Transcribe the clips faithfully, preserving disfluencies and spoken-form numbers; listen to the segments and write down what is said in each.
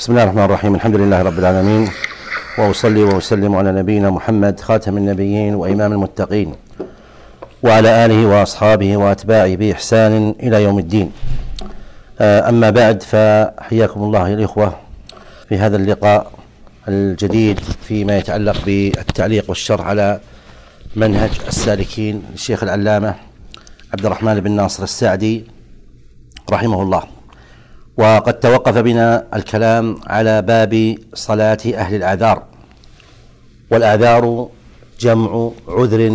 بسم الله الرحمن الرحيم. الحمد لله رب العالمين، وأصلي وأسلم على نبينا محمد خاتم النبيين وإمام المتقين وعلى آله وأصحابه وأتباعه بإحسان إلى يوم الدين. أما بعد، فحياكم الله يا الإخوة في هذا اللقاء الجديد فيما يتعلق بالتعليق والشرح على منهج السالكين للشيخ العلامة عبد الرحمن بن ناصر السعدي رحمه الله. وقد توقف بنا الكلام على باب صلاة أهل الأعذار، والأعذار جمع عذر،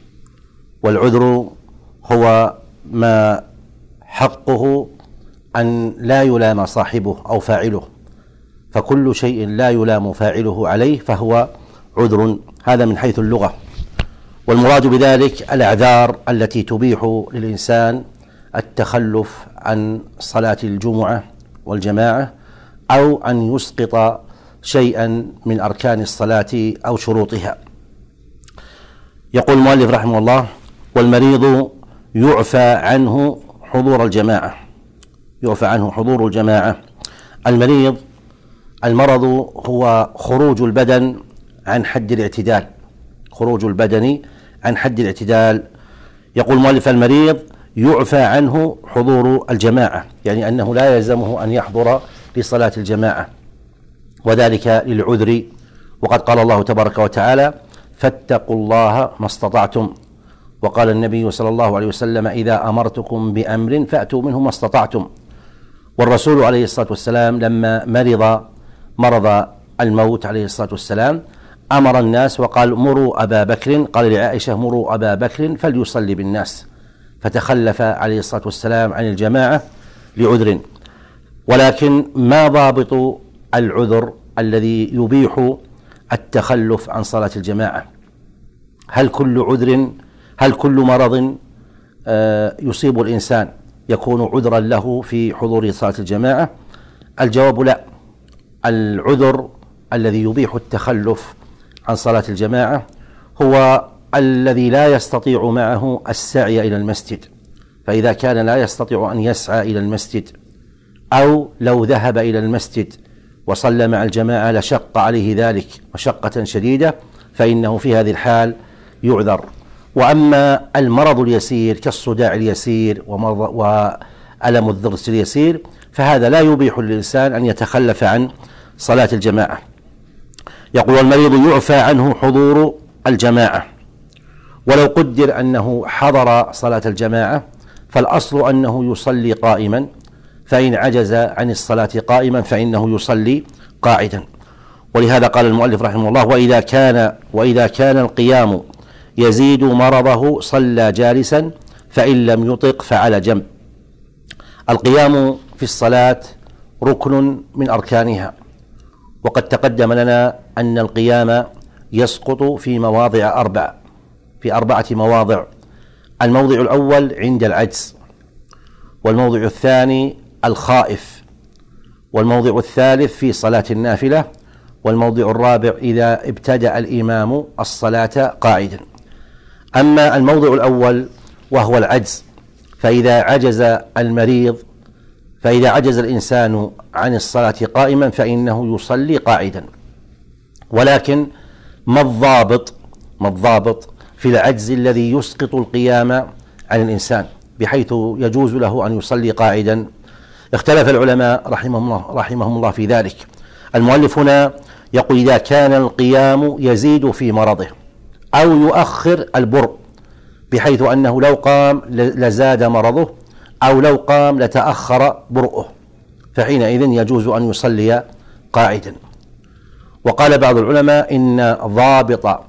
والعذر هو ما حقه أن لا يلام صاحبه أو فاعله، فكل شيء لا يلام فاعله عليه فهو عذر، هذا من حيث اللغة. والمراد بذلك الأعذار التي تبيح للإنسان التخلف عن صلاة الجمعة والجماعة، أو أن يسقط شيئا من أركان الصلاة أو شروطها. يقول المؤلف رحمه الله: والمريض يعفى عنه حضور الجماعة. يعفى عنه حضور الجماعة. المريض، المرض هو خروج البدن عن حد الاعتدال، خروج البدن عن حد الاعتدال. يقول المؤلف: المريض يعفى عنه حضور الجماعة، يعني أنه لا يلزمه أن يحضر لصلاة الجماعة، وذلك للعذر. وقد قال الله تبارك وتعالى: فاتقوا الله ما استطعتم. وقال النبي صلى الله عليه وسلم: إذا أمرتكم بأمر فأتوا منه ما استطعتم. والرسول عليه الصلاة والسلام لما مرض مرض الموت عليه الصلاة والسلام أمر الناس وقال: مروا أبا بكر، قال لعائشة: مروا أبا بكر فليصلي بالناس، فتخلف عليه الصلاة والسلام عن الجماعة لعذر. ولكن ما ضابط العذر الذي يبيح التخلف عن صلاة الجماعة؟ هل كل عذر هل كل مرض يصيب الإنسان يكون عذرا له في حضور صلاة الجماعة؟ الجواب لا. العذر الذي يبيح التخلف عن صلاة الجماعة هو الذي لا يستطيع معه السعي إلى المسجد، فإذا كان لا يستطيع أن يسعى إلى المسجد، أو لو ذهب إلى المسجد وصلى مع الجماعة لشق عليه ذلك مشقة شديدة، فإنه في هذه الحال يعذر. وأما المرض اليسير كالصداع اليسير وألم الضرس اليسير فهذا لا يبيح للإنسان أن يتخلف عن صلاة الجماعة. يقول: المريض يعفى عنه حضور الجماعة. ولو قدر أنه حضر صلاة الجماعة فالأصل أنه يصلي قائما، فإن عجز عن الصلاة قائما فإنه يصلي قاعدا. ولهذا قال المؤلف رحمه الله: وإذا كان وإذا كان القيام يزيد مرضه صلى جالسا، فإن لم يطق فعلى جنب. القيام في الصلاة ركن من أركانها، وقد تقدم لنا أن القيام يسقط في مواضع أربع في أربعة مواضع. الموضع الأول عند العجز، والموضع الثاني الخائف، والموضع الثالث في صلاة النافلة، والموضع الرابع إذا ابتدأ الإمام الصلاة قاعدا. أما الموضع الأول وهو العجز، فإذا عجز المريض فإذا عجز الإنسان عن الصلاة قائما فإنه يصلي قاعدا. ولكن ما الضابط ما الضابط في العجز الذي يسقط القيام عن الإنسان بحيث يجوز له أن يصلي قاعدا؟ اختلف العلماء رحمهم الله, رحمهم الله في ذلك. المؤلف هنا يقول: إذا كان القيام يزيد في مرضه أو يؤخر البرء، بحيث أنه لو قام لزاد مرضه، أو لو قام لتأخر برؤه، فحينئذ يجوز أن يصلي قاعدا. وقال بعض العلماء إن ضابط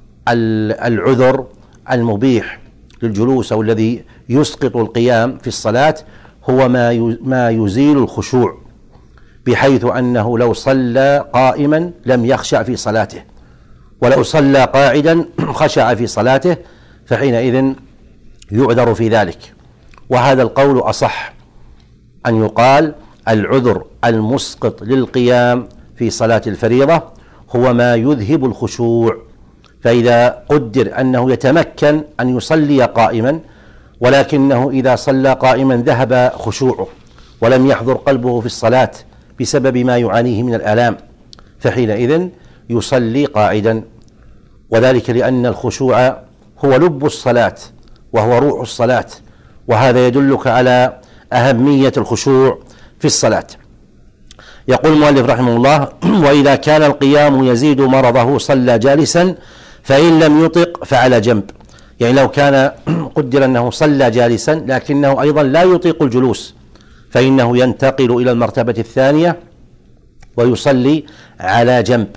العذر المبيح للجلوس أو الذي يسقط القيام في الصلاة هو ما ما يزيل الخشوع، بحيث أنه لو صلى قائما لم يخشع في صلاته، ولو صلى قاعدا خشع في صلاته، فحينئذ يعذر في ذلك. وهذا القول أصح، أن يقال العذر المسقط للقيام في صلاة الفريضة هو ما يذهب الخشوع. فإذا قدر أنه يتمكن أن يصلي قائما، ولكنه إذا صلى قائما ذهب خشوعه ولم يحضر قلبه في الصلاة، بسبب ما يعانيه من الآلام، فحينئذ يصلي قاعدا، وذلك لأن الخشوع هو لب الصلاة وهو روح الصلاة، وهذا يدلك على أهمية الخشوع في الصلاة. يقول المؤلف رحمه الله: وإذا كان القيام يزيد مرضه صلى جالسا، فإن لم يطق فعلى جنب. يعني لو كان قدر أنه صلى جالسا لكنه أيضا لا يطيق الجلوس، فإنه ينتقل إلى المرتبة الثانية ويصلي على جنب،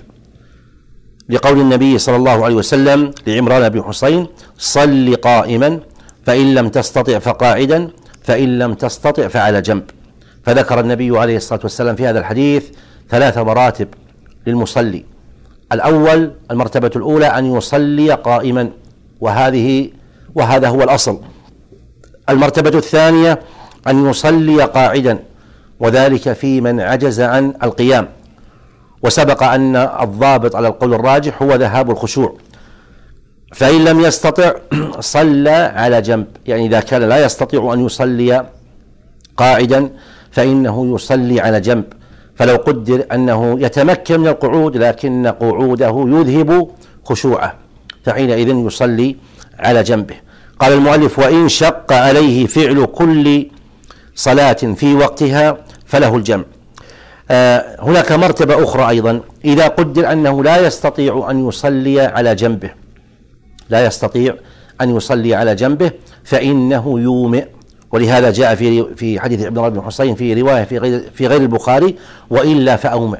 لقول النبي صلى الله عليه وسلم لعمران بن حسين: صل قائما، فإن لم تستطع فقاعدا، فإن لم تستطع فعلى جنب. فذكر النبي عليه الصلاة والسلام في هذا الحديث ثلاث مراتب للمصلي. الأول، المرتبة الأولى أن يصلي قائما، وهذه وهذا هو الأصل. المرتبة الثانية أن يصلي قاعدا، وذلك في من عجز عن القيام، وسبق أن الضابط على القول الراجح هو ذهاب الخشوع. فإن لم يستطع صلى على جنب، يعني إذا كان لا يستطيع أن يصلي قاعدا فإنه يصلي على جنب. فلو قدر أنه يتمكن من القعود لكن قعوده يذهب خشوعه، فحينئذ يصلي على جنبه. قال المؤلف: وإن شق عليه فعل كل صلاة في وقتها فله الجمع. آه هناك مرتبة أخرى أيضا، إذا قدر أنه لا يستطيع أن يصلي على جنبه لا يستطيع أن يصلي على جنبه فإنه يومئ، ولهذا جاء في في حديث عمران بن حسين في رواية في غير في غير البخاري: وإلا فأومئ،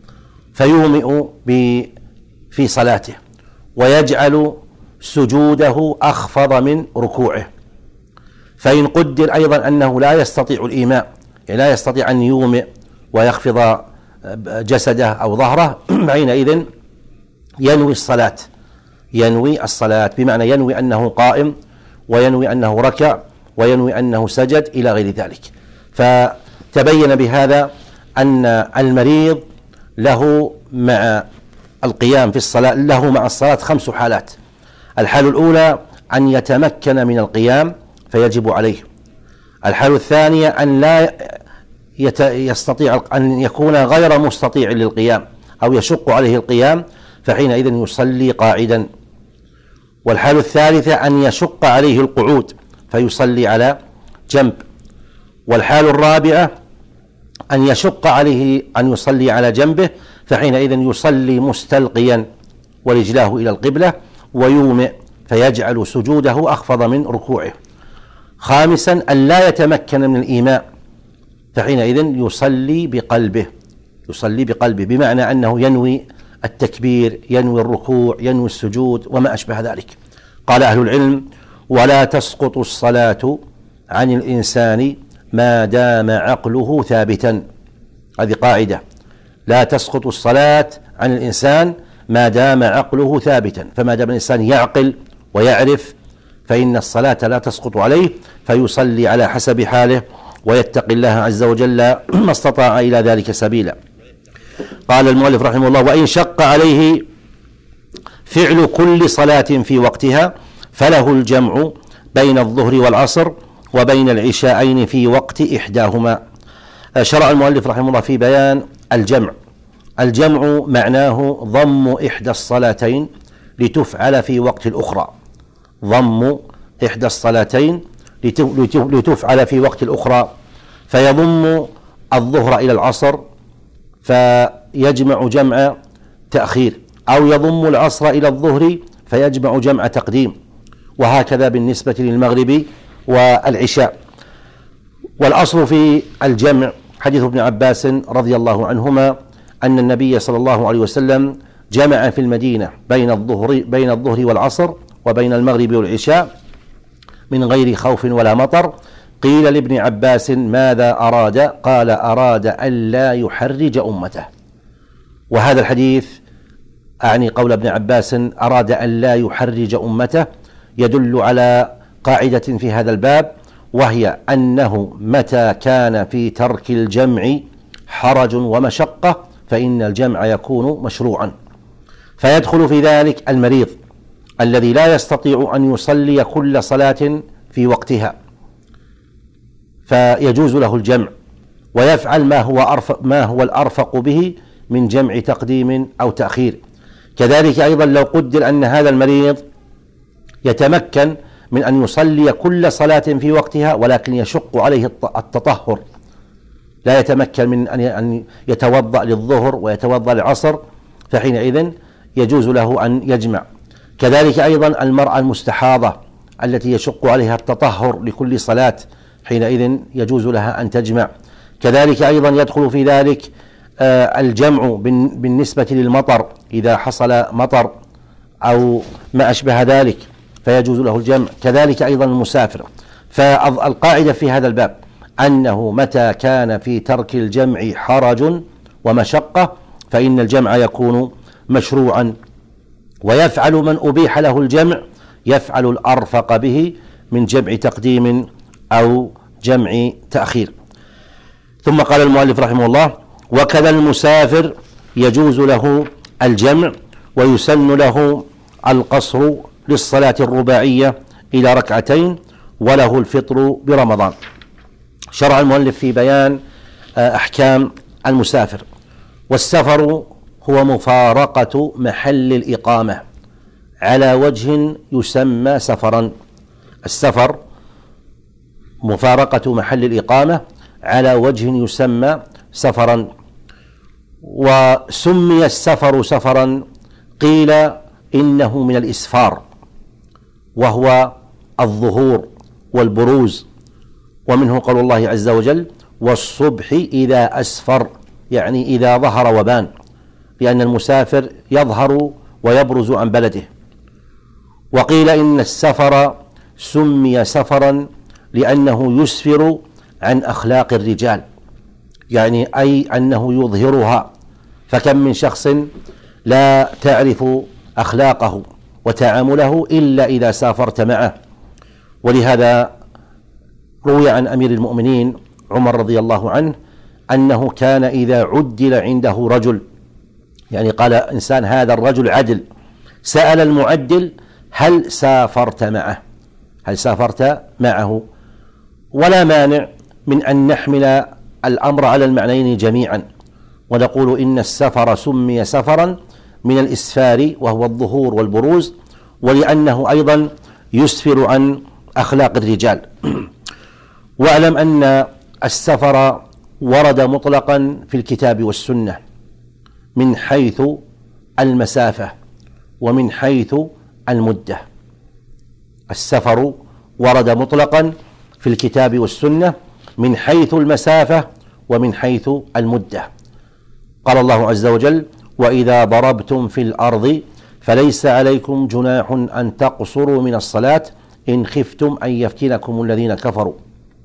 فيومئ في صلاته ويجعل سجوده أخفض من ركوعه. فإن قدر أيضا أنه لا يستطيع الإيماء، يعني لا يستطيع أن يومئ ويخفض جسده أو ظهره، حينئذ ينوي الصلاة ينوي الصلاة بمعنى ينوي أنه قائم، وينوي أنه ركع، وينوي أنه سجد إلى غير ذلك. فتبين بهذا أن المريض له مع القيام في الصلاة له مع الصلاة خمس حالات. الحالة الأولى أن يتمكن من القيام فيجب عليه. الحالة الثانية أن لا يستطيع أن يكون غير مستطيع للقيام أو يشق عليه القيام، فحينئذ يصلي قاعدا. والحالة الثالثة أن يشق عليه القعود فيصلي على جنب. والحالة الرابعة أن يشق عليه أن يصلي على جنبه، فحينئذ يصلي مستلقيا ورجلاه إلى القبلة ويومئ، فيجعل سجوده أخفض من ركوعه. خامسا أن لا يتمكن من الإيماء، فحينئذ يصلي بقلبه يصلي بقلبه بمعنى أنه ينوي التكبير، ينوي الركوع، ينوي السجود وما أشبه ذلك. قال أهل العلم: ولا تسقط الصلاة عن الإنسان ما دام عقله ثابتا. هذه قاعدة: لا تسقط الصلاة عن الإنسان ما دام عقله ثابتا. فما دام الإنسان يعقل ويعرف فإن الصلاة لا تسقط عليه، فيصلي على حسب حاله ويتقي الله عز وجل ما استطاع إلى ذلك سبيلا. قال المؤلف رحمه الله: وإن شق عليه فعل كل صلاة في وقتها فله الجمع بين الظهر والعصر وبين العشاءين في وقت إحداهما. شرع المؤلف رحمه الله في بيان الجمع. الجمع معناه ضم إحدى الصلاتين لتفعل في وقت الأخرى ضم إحدى الصلاتين لتفعل في وقت الأخرى، فيضم الظهر إلى العصر فيجمع جمع تأخير، أو يضم العصر إلى الظهر فيجمع جمع تقديم، وهكذا بالنسبة للمغرب والعشاء. والأصل في الجمع حديث ابن عباس رضي الله عنهما أن النبي صلى الله عليه وسلم جمع في المدينة بين الظهر بين الظهر والعصر وبين المغرب والعشاء من غير خوف ولا مطر. قيل لابن عباس: ماذا أراد؟ قال: أراد ألا يحرج أمته. وهذا الحديث أعني قول ابن عباس أراد ألا يحرج أمته يدل على قاعدة في هذا الباب، وهي أنه متى كان في ترك الجمع حرج ومشقة فإن الجمع يكون مشروعا، فيدخل في ذلك المريض الذي لا يستطيع أن يصلي كل صلاة في وقتها، فيجوز له الجمع ويفعل ما هو أرفق ما هو الأرفق به من جمع تقديم أو تأخير. كذلك أيضا لو قدر أن هذا المريض يتمكن من أن يصلي كل صلاة في وقتها ولكن يشق عليه التطهر، لا يتمكن من أن يتوضأ للظهر ويتوضأ للعصر، فحينئذ يجوز له أن يجمع. كذلك أيضا المرأة المستحاضة التي يشق عليها التطهر لكل صلاة، حينئذ يجوز لها أن تجمع. كذلك أيضا يدخل في ذلك الجمع بالنسبة للمطر، إذا حصل مطر أو ما أشبه ذلك فيجوز له الجمع. كذلك أيضا المسافر. فالقاعدة في هذا الباب أنه متى كان في ترك الجمع حرج ومشقة فإن الجمع يكون مشروعا، ويفعل من أبيح له الجمع يفعل الأرفق به من جمع تقديم أو جمع تأخير. ثم قال المؤلف رحمه الله: وكذا المسافر يجوز له الجمع ويسن له القصر للصلاة الرباعية إلى ركعتين وله الفطر برمضان. شرع المؤلف في بيان أحكام المسافر. والسفر هو مفارقة محل الإقامة على وجه يسمى سفرا. السفر مفارقة محل الإقامة على وجه يسمى سفرا. وسمي السفر سفرا قيل إنه من الإسفار، وهو الظهور والبروز، ومنه قول الله عز وجل: والصبح إذا أسفر، يعني إذا ظهر وبان، لأن المسافر يظهر ويبرز عن بلده. وقيل إن السفر سمي سفرا لأنه يسفر عن أخلاق الرجال، يعني أي أنه يظهرها، فكم من شخص لا تعرف أخلاقه وتعامله إلا إذا سافرت معه. ولهذا روي عن أمير المؤمنين عمر رضي الله عنه أنه كان إذا عدل عنده رجل، يعني قال إنسان هذا الرجل عدل، سأل المعدل: هل سافرت معه؟ هل سافرت معه؟ ولا مانع من أن نحمل الأمر على المعنيين جميعا، ونقول إن السفر سمي سفرا من الإسفار وهو الظهور والبروز، ولأنه أيضا يسفر عن أخلاق الرجال. واعلم أن السفر ورد مطلقا في الكتاب والسنة من حيث المسافة ومن حيث المدة. السفر ورد مطلقا في الكتاب والسنة من حيث المسافة ومن حيث المدة. قال الله عز وجل: وإذا ضربتم في الأرض فليس عليكم جناح أن تقصروا من الصلاة إن خفتم أن يفتنكم الذين كفروا.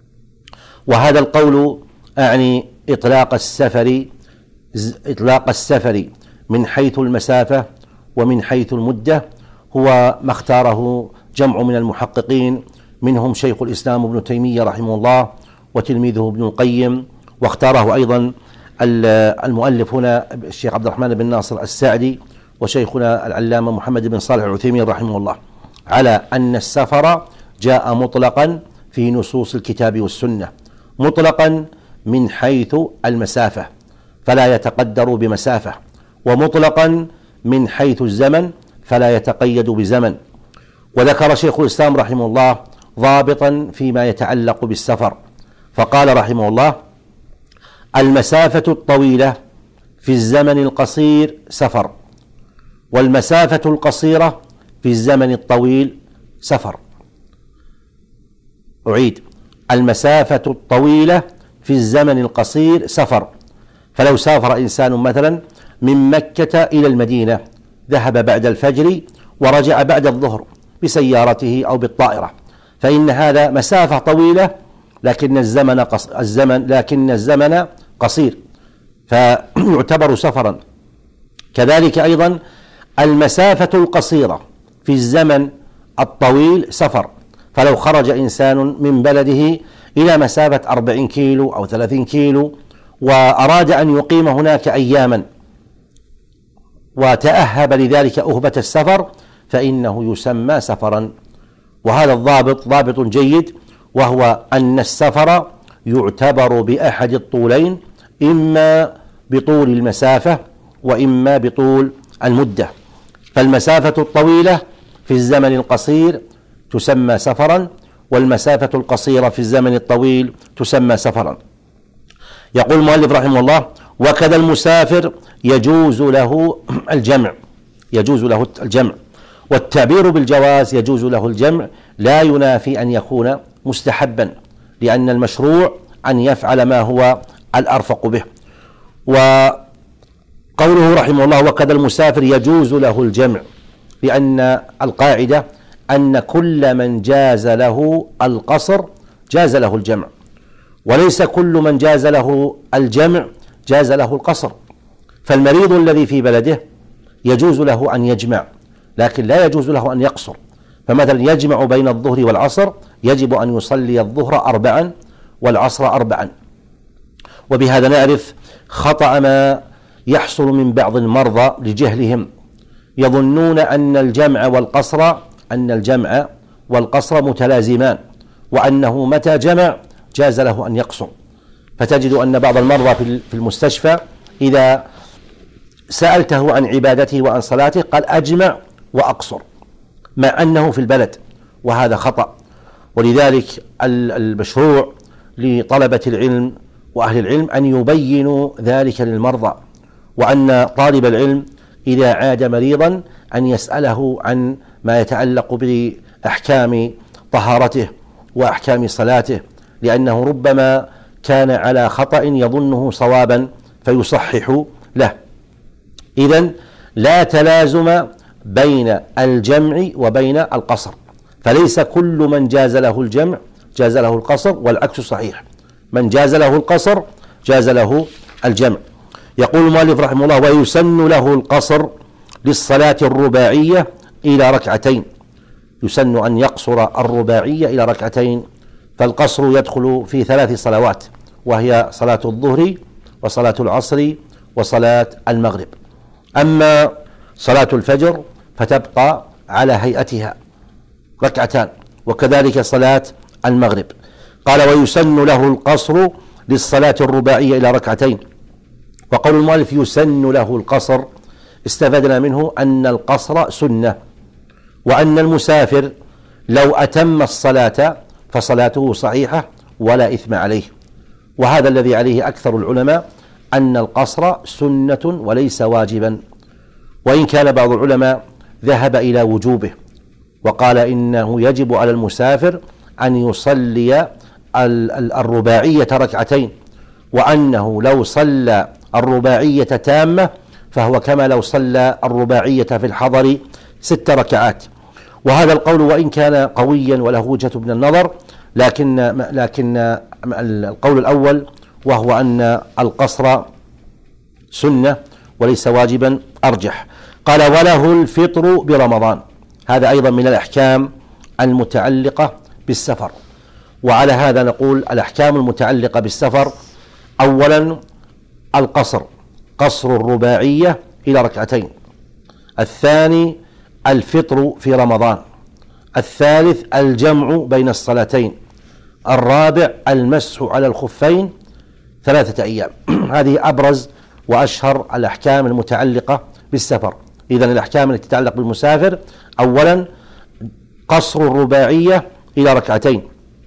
وهذا القول أعني إطلاق السفر إطلاق السفر من حيث المسافة ومن حيث المدة هو ما اختاره جمع من المحققين، منهم شيخ الإسلام ابن تيمية رحمه الله وتلميذه ابن القيم، واختاره أيضا المؤلف هنا الشيخ عبد الرحمن بن ناصر السعدي وشيخنا العلامة محمد بن صالح العثيمين رحمه الله، على أن السفر جاء مطلقا في نصوص الكتاب والسنة، مطلقا من حيث المسافة فلا يتقدر بمسافة، ومطلقا من حيث الزمن فلا يتقيد بزمن. وذكر شيخ الإسلام رحمه الله ضابطا فيما يتعلق بالسفر، فقال رحمه الله: المسافة الطويلة في الزمن القصير سفر، والمسافة القصيرة في الزمن الطويل سفر. أعيد: المسافة الطويلة في الزمن القصير سفر. فلو سافر إنسان مثلا من مكة إلى المدينة، ذهب بعد الفجر ورجع بعد الظهر بسيارته أو بالطائرة، فإن هذا مسافة طويلة لكن الزمن قص... الزمن لكن الزمن قصير، فيعتبر سفرا. كذلك أيضا المسافة القصيرة في الزمن الطويل سفر. فلو خرج إنسان من بلده إلى مسافة أربعين كيلو أو ثلاثين كيلو وأراد أن يقيم هناك أياما وتأهب لذلك أهبة السفر فإنه يسمى سفرا. وهذا الضابط ضابط جيد، وهو أن السفر يعتبر بأحد الطولين، إما بطول المسافة وإما بطول المدة. فالمسافة الطويلة في الزمن القصير تسمى سفرا، والمسافة القصيرة في الزمن الطويل تسمى سفرا. يقول المؤلف رحمه الله: وكذا المسافر يجوز له الجمع، يجوز له الجمع، والتعبير بالجواز يجوز له الجمع لا ينافي أن يكون مستحبا، لأن المشروع أن يفعل ما هو الأرفق به. وقوله رحمه الله: وكذا المسافر يجوز له الجمع، لأن القاعدة أن كل من جاز له القصر جاز له الجمع، وليس كل من جاز له الجمع جاز له القصر. فالمريض الذي في بلده يجوز له أن يجمع، لكن لا يجوز له أن يقصر. فمثلا يجمع بين الظهر والعصر، يجب أن يصلي الظهر أربعا والعصر أربعا. وبهذا نعرف خطأ ما يحصل من بعض المرضى لجهلهم، يظنون أن الجمع والقصر أن الجمع والقصر متلازمان، وأنه متى جمع جاز له أن يقصر. فتجد أن بعض المرضى في المستشفى إذا سألته عن عبادته وعن صلاته قال أجمع وأقصر، مع أنه في البلد، وهذا خطأ. ولذلك المشروع لطلبة العلم وأهل العلم أن يبينوا ذلك للمرضى، وأن طالب العلم إذا عاد مريضا أن يسأله عن ما يتعلق بأحكام طهارته وأحكام صلاته، لأنه ربما كان على خطأ يظنه صوابا فيصحح له. إذن لا تلازم بين الجمع وبين القصر، فليس كل من جاز له الجمع جاز له القصر، والعكس صحيح، من جاز له القصر جاز له الجمع. يقول المؤلف رحمه الله: ويسن له القصر للصلاة الرباعية إلى ركعتين، يسن أن يقصر الرباعية إلى ركعتين. فالقصر يدخل في ثلاث صلوات، وهي صلاة الظهر وصلاة العصر وصلاة المغرب. أما صلاة الفجر فتبقى على هيئتها ركعتان، وكذلك صلاة المغرب. قال: ويسن له القصر للصلاة الرباعية إلى ركعتين. وقول المؤلف يسن له القصر استفدنا منه أن القصر سنة، وأن المسافر لو أتم الصلاة فصلاته صحيحة ولا إثم عليه. وهذا الذي عليه أكثر العلماء، أن القصر سنة وليس واجبا، وإن كان بعض العلماء ذهب إلى وجوبه وقال إنه يجب على المسافر أن يصلي الرباعية ركعتين، وأنه لو صلى الرباعية تامة فهو كما لو صلى الرباعية في الحضر ست ركعات. وهذا القول وإن كان قويا وله وجهة من النظر، لكن لكن القول الأول وهو أن القصر سنة وليس واجبا أرجح. قال: وله الفطر برمضان. هذا أيضا من الأحكام المتعلقة بالسفر. وعلى هذا نقول الأحكام المتعلقة بالسفر: أولا القصر، قصر الرباعية إلى ركعتين. الثاني الفطر في رمضان. الثالث الجمع بين الصلاتين. الرابع المسح على الخفين ثلاثة أيام. هذه أبرز وأشهر الأحكام المتعلقة بالسفر. إذن الأحكام التي تتعلق بالمسافر: أولا قصر الرباعية إلى ركعتين،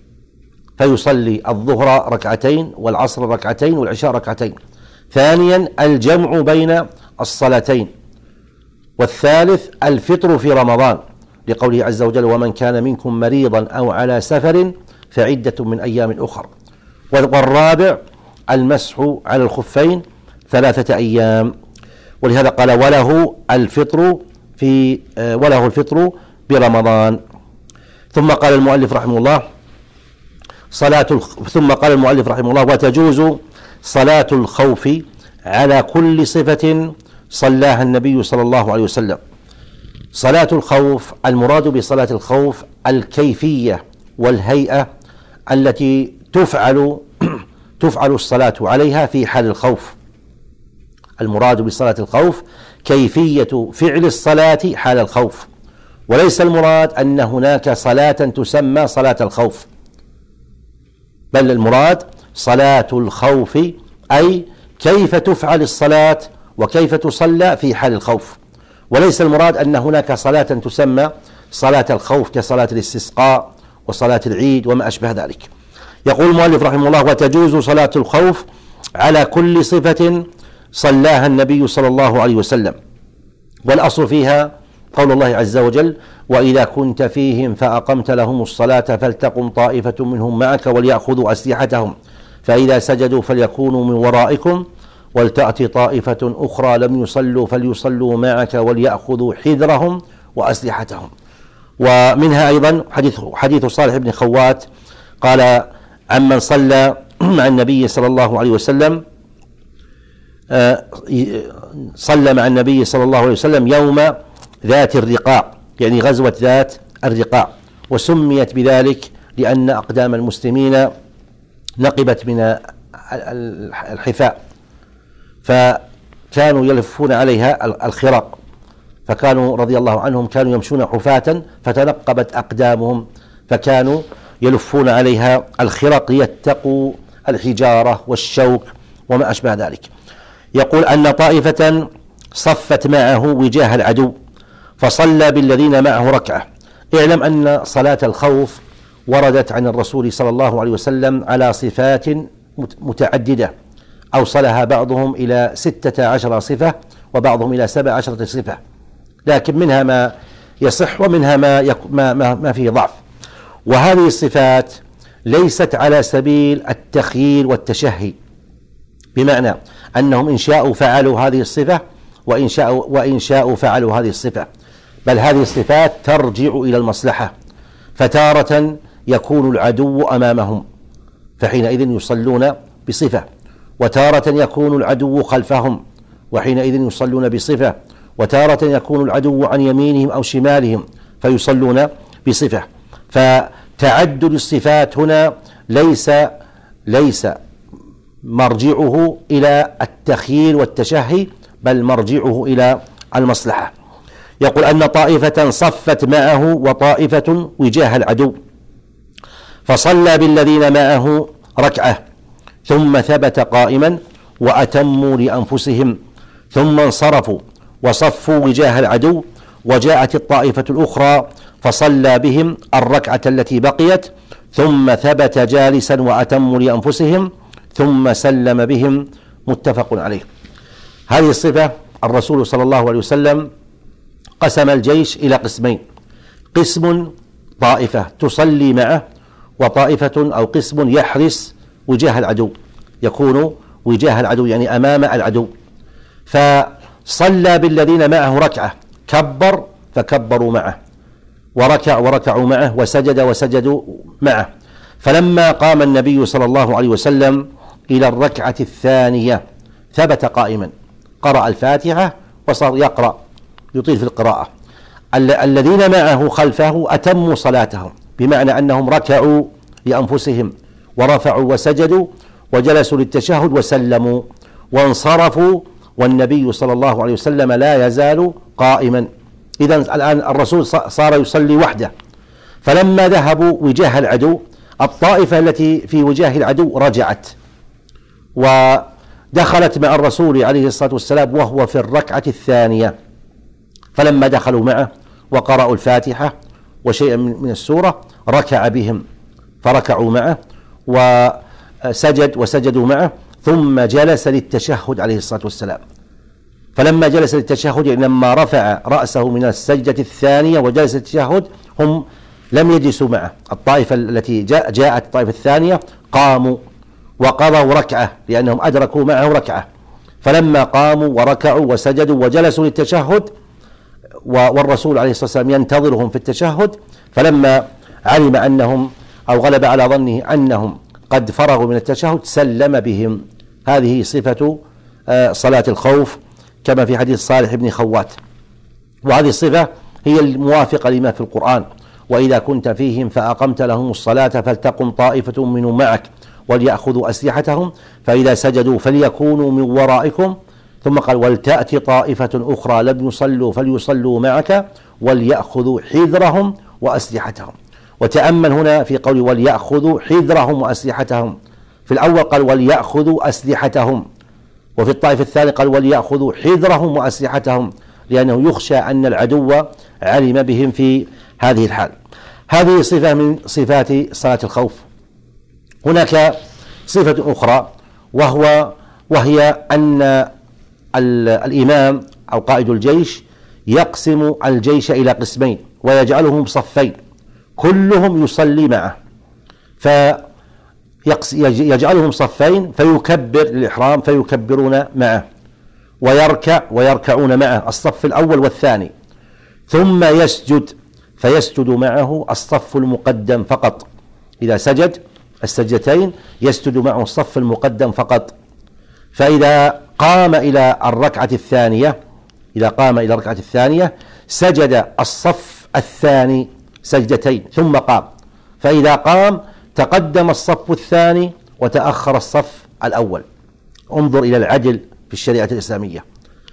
فيصلي الظهر ركعتين والعصر ركعتين والعشاء ركعتين. ثانيا الجمع بين الصلاتين. والثالث الفطر في رمضان، لقوله عز وجل: ومن كان منكم مريضا أو على سفر فعدة من أيام أخر. والرابع المسح على الخفين ثلاثة أيام. ولهذا قال: وله الفطر في وله الفطر برمضان. ثم قال المؤلف رحمه الله صلاة الخ... ثم قال المؤلف رحمه الله: وتجوز صلاة الخوف على كل صفة صلاها النبي صلى الله عليه وسلم. صلاة الخوف، المراد بصلاة الخوف الكيفية والهيئة التي تفعل تفعل الصلاة عليها في حال الخوف. المراد بصلاة الخوف كيفية فعل الصلاة حال الخوف، وليس المراد أن هناك صلاة تسمى صلاة الخوف، بل المراد صلاة الخوف، أي كيف تفعل الصلاة وكيف تصلى في حال الخوف، وليس المراد أن هناك صلاة تسمى صلاة الخوف كصلاة الاستسقاء وصلاة العيد وما أشبه ذلك. يقول المؤلف رحمه الله: وتجوز صلاة الخوف على كل صفة صلاها النبي صلى الله عليه وسلم، والأصل فيها قول الله عز وجل: وإذا كنت فيهم فأقمت لهم الصلاة فلتقم طائفة منهم معك وليأخذوا أسلحتهم فإذا سجدوا فليكونوا من ورائكم ولتأتي طائفة أخرى لم يصلوا فليصلوا معك وليأخذوا حذرهم وأسلحتهم. ومنها أيضا حديث, حديث صالح بن خوات قال عمن صلى مع النبي صلى الله عليه وسلم صلى مع النبي صلى الله عليه وسلم يوم ذات الرقاع، يعني غزوة ذات الرقاع، وسميت بذلك لأن أقدام المسلمين نقبت من الحفاء فكانوا يلفون عليها الخرق، فكانوا رضي الله عنهم كانوا يمشون حفاة فتنقبت أقدامهم فكانوا يلفون عليها الخرق ليتقوا الحجارة والشوك وما أشبه ذلك. يقول أن طائفة صفت معه وجاه العدو فصلى بالذين معه ركعة. اعلم أن صلاة الخوف وردت عن الرسول صلى الله عليه وسلم على صفات متعددة، أوصلها بعضهم إلى ستة عشر صفة وبعضهم إلى سبع عشرة صفة، لكن منها ما يصح ومنها ما, ما, ما, ما فيه ضعف. وهذه الصفات ليست على سبيل التخييل والتشهي، بمعنى أنهم إن شاءوا فعلوا هذه الصفة وإن شاءوا, وإن شاءوا فعلوا هذه الصفة، بل هذه الصفات ترجع إلى المصلحة. فتارة يكون العدو أمامهم فحينئذ يصلون بصفة، وتارة يكون العدو خلفهم وحينئذ يصلون بصفة، وتارة يكون العدو عن يمينهم أو شمالهم فيصلون بصفة. فتعدد الصفات هنا ليس ليس مرجعه إلى التخييل والتشهي، بل مرجعه إلى المصلحة. يقول أن طائفة صفت معه وطائفة وجاه العدو فصلى بالذين معه ركعة ثم ثبت قائما وأتموا لأنفسهم ثم انصرفوا وصفوا وجاه العدو، وجاءت الطائفة الأخرى فصلى بهم الركعة التي بقيت ثم ثبت جالسا وأتموا لأنفسهم ثم سلم بهم، متفق عليه. هذه الصفة الرسول صلى الله عليه وسلم قسم الجيش إلى قسمين: قسم طائفة تصلي معه، وطائفة أو قسم يحرس وجاه العدو، يكون وجاه العدو يعني أمام العدو. فصلى بالذين معه ركعة، كبر فكبروا معه، وركع وركعوا معه، وسجد وسجدوا معه. فلما قام النبي صلى الله عليه وسلم إلى الركعة الثانية ثبت قائما، قرأ الفاتحة وصار يقرأ يطيل في القراءة. الذين معه خلفه أتموا صلاتهم، بمعنى أنهم ركعوا لأنفسهم ورفعوا وسجدوا وجلسوا للتشهد وسلموا وانصرفوا، والنبي صلى الله عليه وسلم لا يزال قائما. إذن الآن الرسول صار يصلي وحده. فلما ذهبوا وجاه العدو، الطائفة التي في وجاه العدو رجعت ودخلت مع الرسول عليه الصلاة والسلام وهو في الركعة الثانية. فلما دخلوا معه وقرأوا الفاتحة وشيئا من السورة ركع بهم فركعوا معه وسجد وسجدوا معه، ثم جلس للتشهد عليه الصلاة والسلام. فلما جلس للتشهد يعني لما رفع رأسه من السجدة الثانية وجلس للتشهد، هم لم يجلسوا معه. الطائفة التي جاء جاءت الطائفة الثانية قاموا وقضوا ركعة لأنهم أدركوا معه ركعة. فلما قاموا وركعوا وسجدوا وجلسوا للتشهد والرسول عليه الصلاة والسلام ينتظرهم في التشهد، فلما علم أنهم أو غلب على ظنه أنهم قد فرغوا من التشهد سلم بهم. هذه صفة صلاة الخوف كما في حديث صالح بن خوات. وهذه الصفة هي الموافقة لما في القرآن: وإذا كنت فيهم فأقمت لهم الصلاة فلتقم طائفة منهم معك وليأخذوا أسلحتهم فإذا سجدوا فليكونوا من ورائكم، ثم قال: ولتأتي طائفة أخرى لم يصلوا فليصلوا معك وليأخذوا حذرهم وأسلحتهم. وتأمل هنا في قول وليأخذوا حذرهم وأسلحتهم، في الأول قال وليأخذوا أسلحتهم، وفي الطائف الثاني قال وليأخذوا حذرهم وأسلحتهم، لأنه يخشى أن العدو علم بهم في هذه الحال. هذه صفة من صفات صلاة الخوف. هناك صفة أخرى وهو وهي أن الإمام أو قائد الجيش يقسم الجيش إلى قسمين ويجعلهم صفين كلهم يصلي معه، فيجعلهم صفين فيكبر للإحرام فيكبرون معه، ويركع ويركعون معه الصف الأول والثاني، ثم يسجد فيسجد معه الصف المقدم فقط. إذا سجد السجدتين يسجد معه الصف المقدم فقط. فإذا قام إلى الركعة الثانية إذا قام إلى الركعة الثانية سجد الصف الثاني سجدتين ثم قام، فإذا قام تقدم الصف الثاني وتأخر الصف الأول. انظر إلى العدل في الشريعة الإسلامية.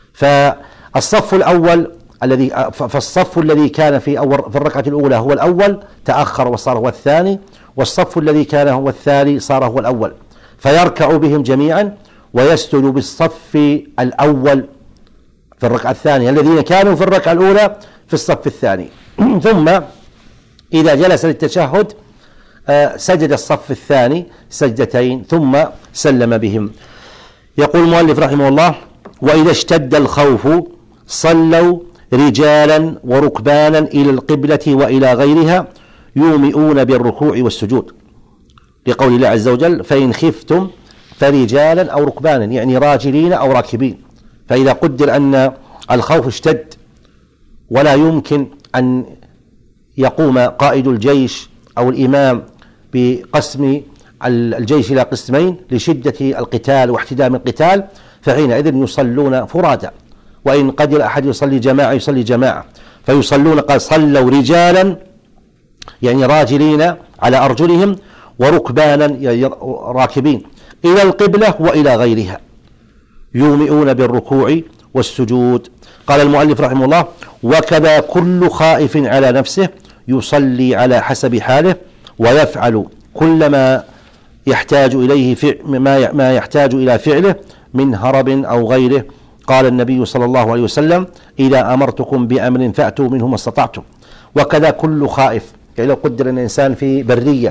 فالصف الأول الذي فالصف الذي كان في أول في الركعة الأولى هو الأول تأخر وصار هو الثاني، والصف الذي كان هو الثاني صار هو الأول، فيركع بهم جميعا ويسجد بالصف الأول في الركعة الثانية الذين كانوا في الركعة الأولى في الصف الثاني. ثم إذا جلس للتشهد سجد الصف الثاني سجدتين ثم سلم بهم. يقول المؤلف رحمه الله: وإذا اشتد الخوف صلوا رجالا وركبانا إلى القبلة وإلى غيرها يومئون بالركوع والسجود، لقول الله عز وجل: فإن خفتم فرجالا أو ركبانا، يعني راجلين أو راكبين. فإذا قدر أن الخوف اشتد ولا يمكن أن يقوم قائد الجيش أو الإمام بقسم الجيش إلى قسمين لشدة القتال واحتدام القتال، فحينئذ يصلون فرادى، وإن قدر أحد يصلي جماعة يصلي جماعة، فيصلون قال صلوا رجالا يعني راجلين على أرجلهم، وركبانا يعني راكبين، إلى القبلة وإلى غيرها يومئون بالركوع والسجود. قال المؤلف رحمه الله: وكذا كل خائف على نفسه يصلي على حسب حاله ويفعل كل ما يحتاج إليه ما يحتاج إلى فعله من هرب أو غيره. قال النبي صلى الله عليه وسلم: إذا أمرتكم بأمر فأتوا منه ما استطعتم. وكذا كل خائف، يعني لو قدر أن الإنسان في برية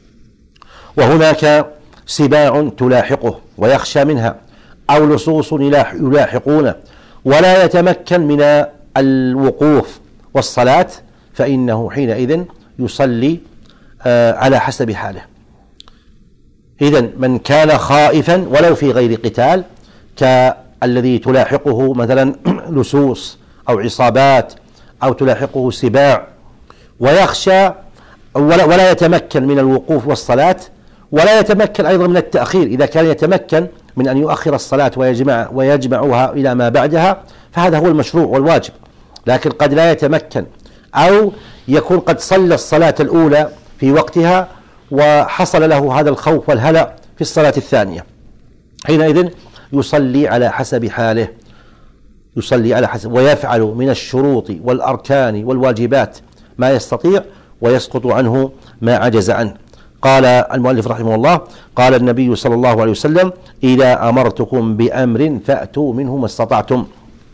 وهناك سباع تلاحقه ويخشى منها أو لصوص يلاحقونه ولا يتمكن من الوقوف والصلاة، فإنه حينئذ يصلي على حسب حاله. إذن من كان خائفا ولو في غير قتال كالذي تلاحقه مثلا لصوص أو عصابات أو تلاحقه سباع ويخشى ولا يتمكن من الوقوف والصلاة، ولا يتمكن أيضا من التأخير، إذا كان يتمكن من أن يؤخر الصلاة ويجمع ويجمعها إلى ما بعدها فهذا هو المشروع والواجب، لكن قد لا يتمكن أو يكون قد صلى الصلاة الأولى في وقتها وحصل له هذا الخوف والهلع في الصلاة الثانية، حينئذ يصلي على حسب حاله يصلي على حسب ويفعل من الشروط والأركان والواجبات ما يستطيع ويسقط عنه ما عجز عنه. قال المؤلف رحمه الله: قال النبي صلى الله عليه وسلم: إذا أمرتكم بأمر فأتوا منه ما استطعتم.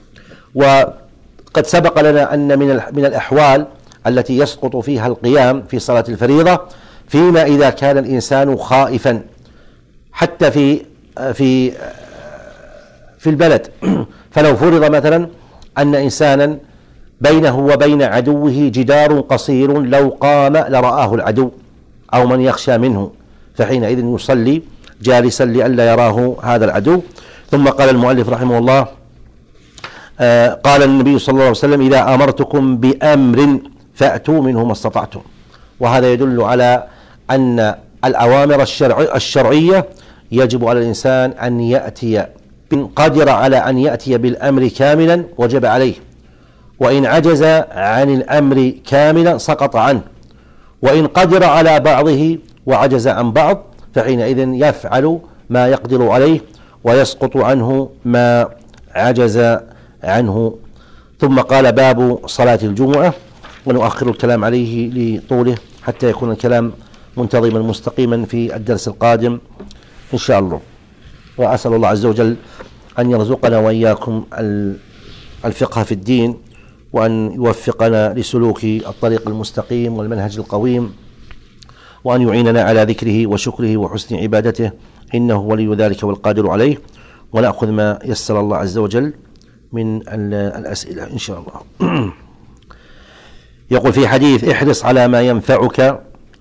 وقد سبق لنا أن من من الأحوال التي يسقط فيها القيام في صلاة الفريضة فيما إذا كان الإنسان خائفا، حتى في في في البلد. فلو فرض مثلا أن إنسانا بينه وبين عدوه جدار قصير لو قام لرآه العدو أو من يخشى منه، فحينئذ يصلي جالسا لئلا يراه هذا العدو. ثم قال المؤلف رحمه الله: آه قال النبي صلى الله عليه وسلم: إذا أمرتكم بأمر فأتوا منه ما استطعتم. وهذا يدل على أن الأوامر الشرع الشرعية يجب على الإنسان أن يأتي، إن قدر على أن يأتي بالأمر كاملا وجب عليه، وإن عجز عن الأمر كاملا سقط عنه، وإن قدر على بعضه وعجز عن بعض فحينئذ يفعل ما يقدر عليه ويسقط عنه ما عجز عنه. ثم قال: باب صلاة الجمعة. ونؤخر الكلام عليه لطوله حتى يكون الكلام منتظما مستقيما في الدرس القادم. إن شاء الله. وأسأل الله عز وجل أن يرزقنا وإياكم الفقه في الدين، وأن يوفقنا لسلوك الطريق المستقيم والمنهج القويم، وأن يعيننا على ذكره وشكره وحسن عبادته، إنه ولي ذلك والقادر عليه. ونأخذ ما يسر الله عز وجل من الأسئلة إن شاء الله. يقول في حديث: احرص على ما ينفعك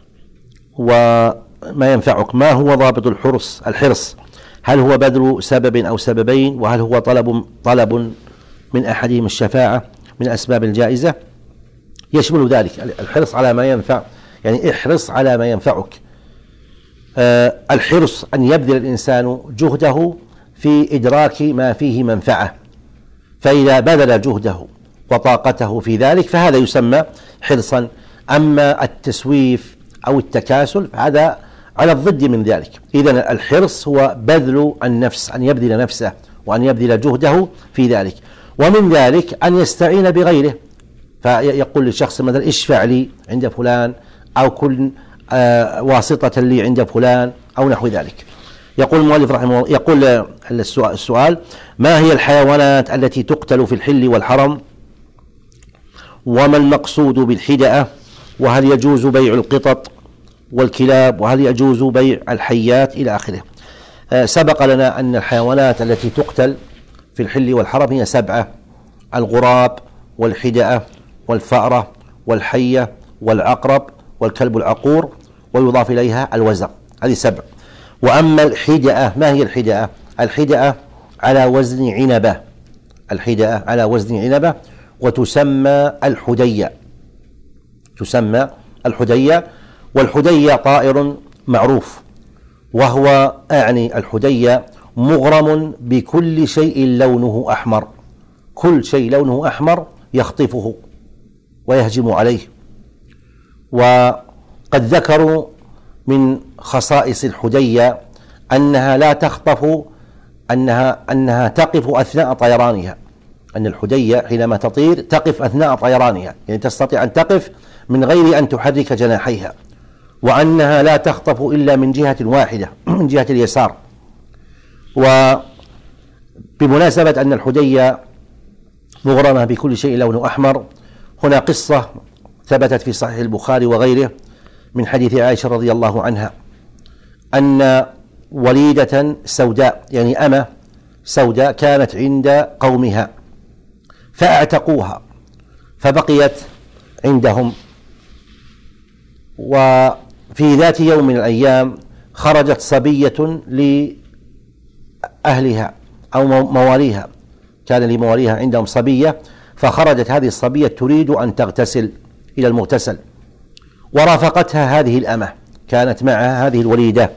وما ينفعك، ما هو ضابط الحرص الحرص؟ هل هو بذل سبب أو سببين؟ وهل هو طلب طلب من أحدهم الشفاعة من أسباب الجائزة؟ يشمل ذلك الحرص على ما ينفع، يعني احرص على ما ينفعك. أه الحرص أن يبذل الإنسان جهده في إدراك ما فيه منفعة، فإذا بذل جهده وطاقته في ذلك فهذا يسمى حرصا. أما التسويف أو التكاسل فهذا على الضد من ذلك. إذن الحرص هو بذل النفس، أن يبذل نفسه وأن يبذل جهده في ذلك. ومن ذلك أن يستعين بغيره، فيقول للشخص مثلا: اشفع لي عند فلان، أو كن آه واسطة لي عند فلان، أو نحو ذلك. يقول المؤلف رحمه الله، يقول السؤال: ما هي الحيوانات التي تقتل في الحل والحرم؟ وما المقصود بالحدأة؟ وهل يجوز بيع القطط والكلاب؟ وهل يجوز بيع الحيات؟ إلى آخره. آه سبق لنا أن الحيوانات التي تقتل في الحل والحرم هي سبعة: الغراب والحدأة والفأرة والحية والعقرب والكلب العقور، ويضاف إليها الوزغ. هذه سبع. وأما الحدأة، ما هي الحدأة؟ الحدأة على وزن عنبة، الحدأة على وزن عنبة، وتسمى الحدية، تسمى الحدية. والحدية طائر معروف، وهو أعني الحدية مغرم بكل شيء لونه أحمر، كل شيء لونه أحمر يخطفه ويهجم عليه. وقد ذكروا من خصائص الحدية أنها لا تخطف، أنها أنها تقف أثناء طيرانها، أن الحدية حينما تطير تقف أثناء طيرانها، يعني تستطيع أن تقف من غير أن تحرك جناحيها، وأنها لا تخطف إلا من جهة واحدة، من جهة اليسار. وبمناسبة أن الحدية مغرمة بكل شيء لونه أحمر، هنا قصة ثبتت في صحيح البخاري وغيره من حديث عائشة رضي الله عنها، أن وليدة سوداء، يعني أمة سوداء، كانت عند قومها فاعتقوها فبقيت عندهم. وفي ذات يوم من الأيام خرجت صبية لأهلها أو مواليها، كان لمواليها عندهم صبية، فخرجت هذه الصبية تريد أن تغتسل إلى المغتسل، ورافقتها هذه الأمة، كانت معها هذه الوليدة.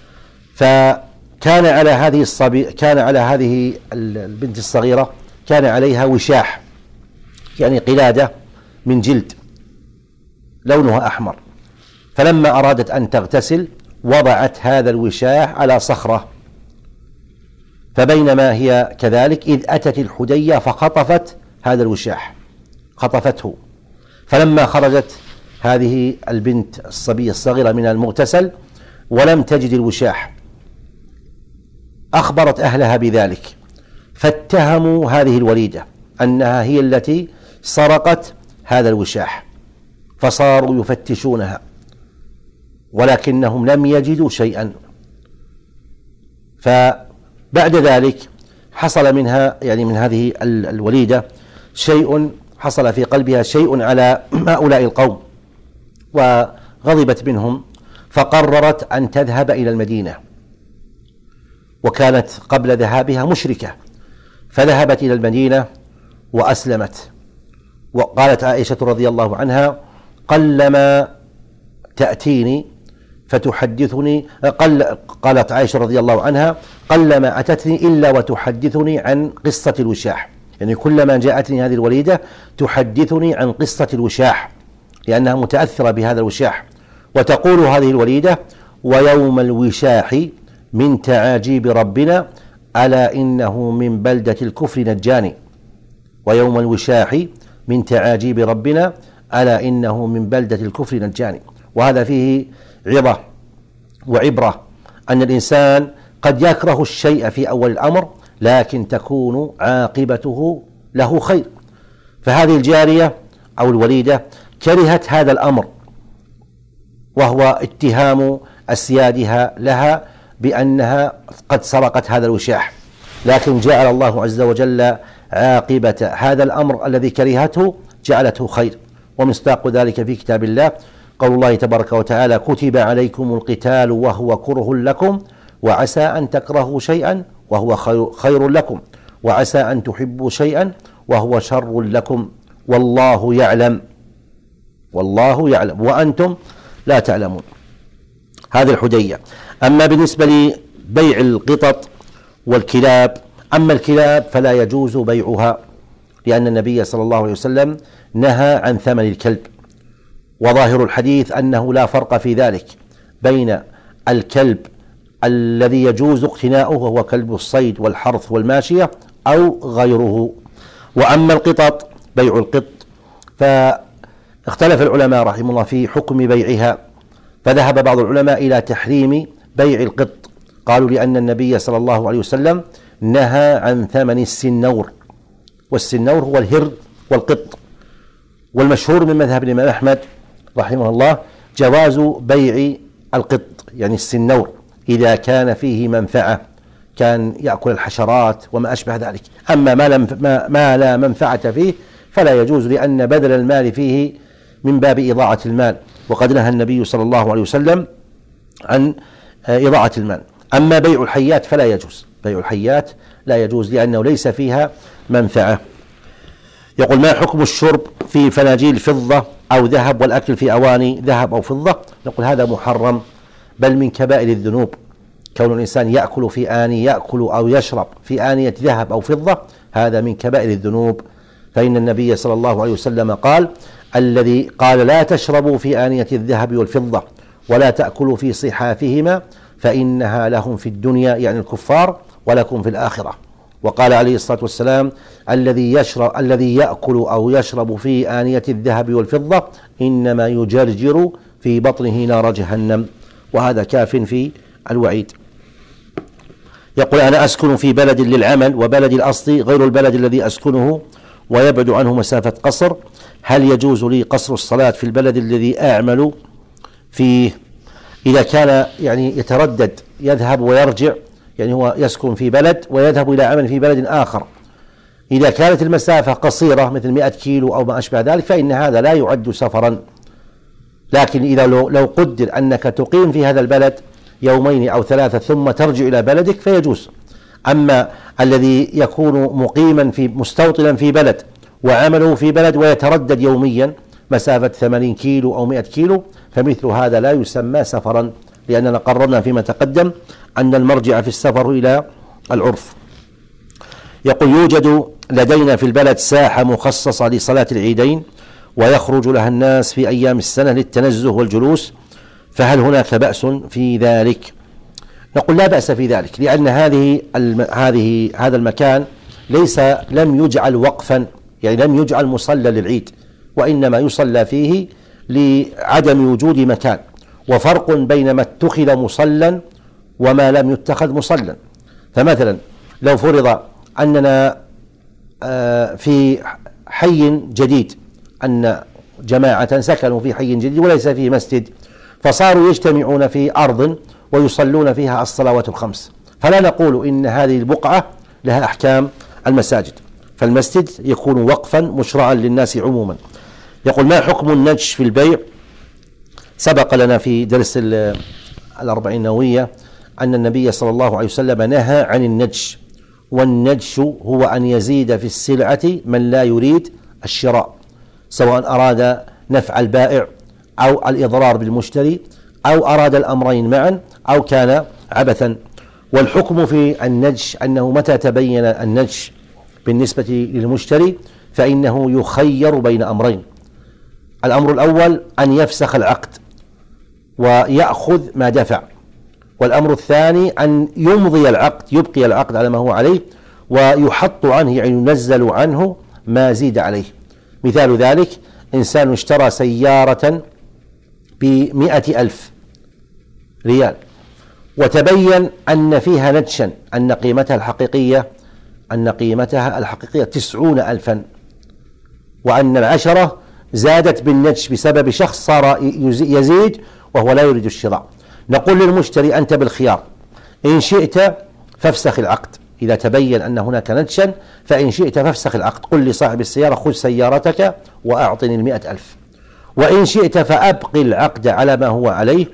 فكان على هذه الصبي كان على هذه البنت الصغيرة كان عليها وشاح، يعني قلادة من جلد لونها أحمر. فلما أرادت أن تغتسل وضعت هذا الوشاح على صخرة، فبينما هي كذلك إذ أتت الحدية فخطفت هذا الوشاح، خطفته. فلما خرجت هذه البنت الصبية الصغيرة من المغتسل ولم تجد الوشاح، أخبرت أهلها بذلك، فاتهموا هذه الوليدة أنها هي التي سرقت هذا الوشاح، فصاروا يفتشونها ولكنهم لم يجدوا شيئا. فبعد ذلك حصل منها، يعني من هذه الوليدة، شيء، حصل في قلبها شيء على هؤلاء القوم، وغضبت منهم، فقررت أن تذهب إلى المدينة، وكانت قبل ذهابها مشركة، فذهبت إلى المدينة وأسلمت. وقالت عائشة رضي الله عنها: قلما تأتيني فتحدثني قل قالت عائشة رضي الله عنها: قلما أتتني إلا وتحدثني عن قصة الوشاح، يعني كلما جاءتني هذه الوليدة تحدثني عن قصة الوشاح، لأنها متأثرة بهذا الوشاح. وتقول هذه الوليدة: ويوم الوشاح من تعاجيب ربنا ألا إنه من بلدة الكفر نجاني. ويوم الوشاح من تعاجيب ربنا ألا إنه من بلدة الكفر نجاني. وهذا فيه عظة وعبرة، أن الإنسان قد يكره الشيء في أول الأمر لكن تكون عاقبته له خير. فهذه الجارية أو الوليدة كرهت هذا الأمر، وهو اتهام أسيادها لها بأنها قد سرقت هذا الوشاح، لكن جعل الله عز وجل عاقبة هذا الأمر الذي كرهته جعلته خير. ومصداق ذلك في كتاب الله قول الله تبارك وتعالى: كتب عليكم القتال وهو كره لكم وعسى أن تكرهوا شيئا وهو خير لكم وعسى أن تحبوا شيئا وهو شر لكم والله يعلم والله يعلم وأنتم لا تعلمون. هذه الحدية. أما بالنسبة لبيع القطط والكلاب، أما الكلاب فلا يجوز بيعها، لأن النبي صلى الله عليه وسلم نهى عن ثمن الكلب، وظاهر الحديث أنه لا فرق في ذلك بين الكلب الذي يجوز اقتناؤه وهو كلب الصيد والحرث والماشية أو غيره. وأما القطط، بيع القط، فاختلف العلماء رحمه الله في حكم بيعها، فذهب بعض العلماء إلى تحريم بيع القط، قالوا لأن النبي صلى الله عليه وسلم نهى عن ثمن السنور، والسنور هو الهر والقط. والمشهور من مذهب الإمام أحمد رحمه الله جواز بيع القط يعني السنور إذا كان فيه منفعة، كان يأكل الحشرات وما أشبه ذلك. أما ما, لم ما, ما لا منفعة فيه فلا يجوز، لأن بذل المال فيه من باب إضاعة المال، وقد نهى النبي صلى الله عليه وسلم عن إضاعة المال. أما بيع الحيات فلا يجوز، بيع الحيات لا يجوز لأنه ليس فيها منفعة. يقول: ما حكم الشرب في فناجيل فضة أو ذهب والأكل في أواني ذهب أو فضة؟ نقول هذا محرم، بل من كبائر الذنوب. كون الإنسان يأكل في آنية يأكل أو يشرب في آنية ذهب أو فضة هذا من كبائر الذنوب، فإن النبي صلى الله عليه وسلم قال: الذي قال لا تشربوا في آنية الذهب والفضة ولا تأكلوا في صحافهما فإنها لهم في الدنيا يعني الكفار ولكم في الآخرة. وقال عليه الصلاة والسلام: الذي يشرب الذي يأكل أو يشرب في آنية الذهب والفضة إنما يجرجر في بطنه نار جهنم. وهذا كاف في الوعيد. يقول: أنا أسكن في بلد للعمل وبلد الأصل غير البلد الذي أسكنه ويبعد عنه مسافة قصر، هل يجوز لي قصر الصلاة في البلد الذي أعمل فيه؟ إذا كان يعني يتردد يذهب ويرجع، يعني هو يسكن في بلد ويذهب إلى عمل في بلد آخر، إذا كانت المسافة قصيرة مثل مئة كيلو أو ما أشبه ذلك فإن هذا لا يعد سفرا. لكن إذا لو, لو قدر أنك تقيم في هذا البلد يومين أو ثلاثة ثم ترجع إلى بلدك فيجوز. أما الذي يكون مقيما في مستوطنا في بلد وعمله في بلد ويتردد يوميا مسافة ثمانين كيلو أو مئة كيلو فمثل هذا لا يسمى سفرا، لأننا قررنا فيما تقدم أن المرجع في السفر إلى العرف. يقول: يوجد لدينا في البلد ساحة مخصصة لصلاة العيدين ويخرج لها الناس في أيام السنة للتنزه والجلوس، فهل هناك بأس في ذلك؟ نقول لا بأس في ذلك، لأن هذه الم... هذه هذا المكان ليس لم يجعل وقفا، يعني لم يجعل مصلى للعيد، وإنما يصلى فيه لعدم وجود مكان. وفرق بين ما اتخذ مصلى وما لم يتخذ مصلى. فمثلا لو فرض أننا في حي جديد، أن جماعة سكنوا في حي جديد وليس فيه مسجد، فصاروا يجتمعون في أرض ويصلون فيها الصلوات الخمس، فلا نقول إن هذه البقعة لها أحكام المساجد، فالمسجد يكون وقفا مشرعا للناس عموما. يقول: ما حكم النجش في البيع؟ سبق لنا في درس الأربعين النووية أن النبي صلى الله عليه وسلم نهى عن النجش، والنجش هو أن يزيد في السلعة من لا يريد الشراء، سواء أراد نفع البائع أو الإضرار بالمشتري أو أراد الأمرين معا أو كان عبثا. والحكم في النجش أنه متى تبين النجش بالنسبة للمشتري فإنه يخير بين أمرين: الأمر الأول أن يفسخ العقد ويأخذ ما دفع، والأمر الثاني أن يمضي العقد، يبقي العقد على ما هو عليه ويحط عنه، يعني ينزل عنه ما زيد عليه. مثال ذلك: إنسان اشترى سيارة بمئة ألف ريال وتبين أن فيها نجشا، أن قيمتها الحقيقية أن قيمتها الحقيقية تسعون ألفا، وأن العشرة زادت بالنجش بسبب شخص صار يزيد وهو لا يريد الشراء. نقول للمشتري أنت بالخيار، إن شئت فافسخ العقد إذا تبين أن هناك نجشا، فإن شئت فافسخ العقد، قل لصاحب السيارة خذ سيارتك وأعطني المئة ألف، وإن شئت فأبقي العقد على ما هو عليه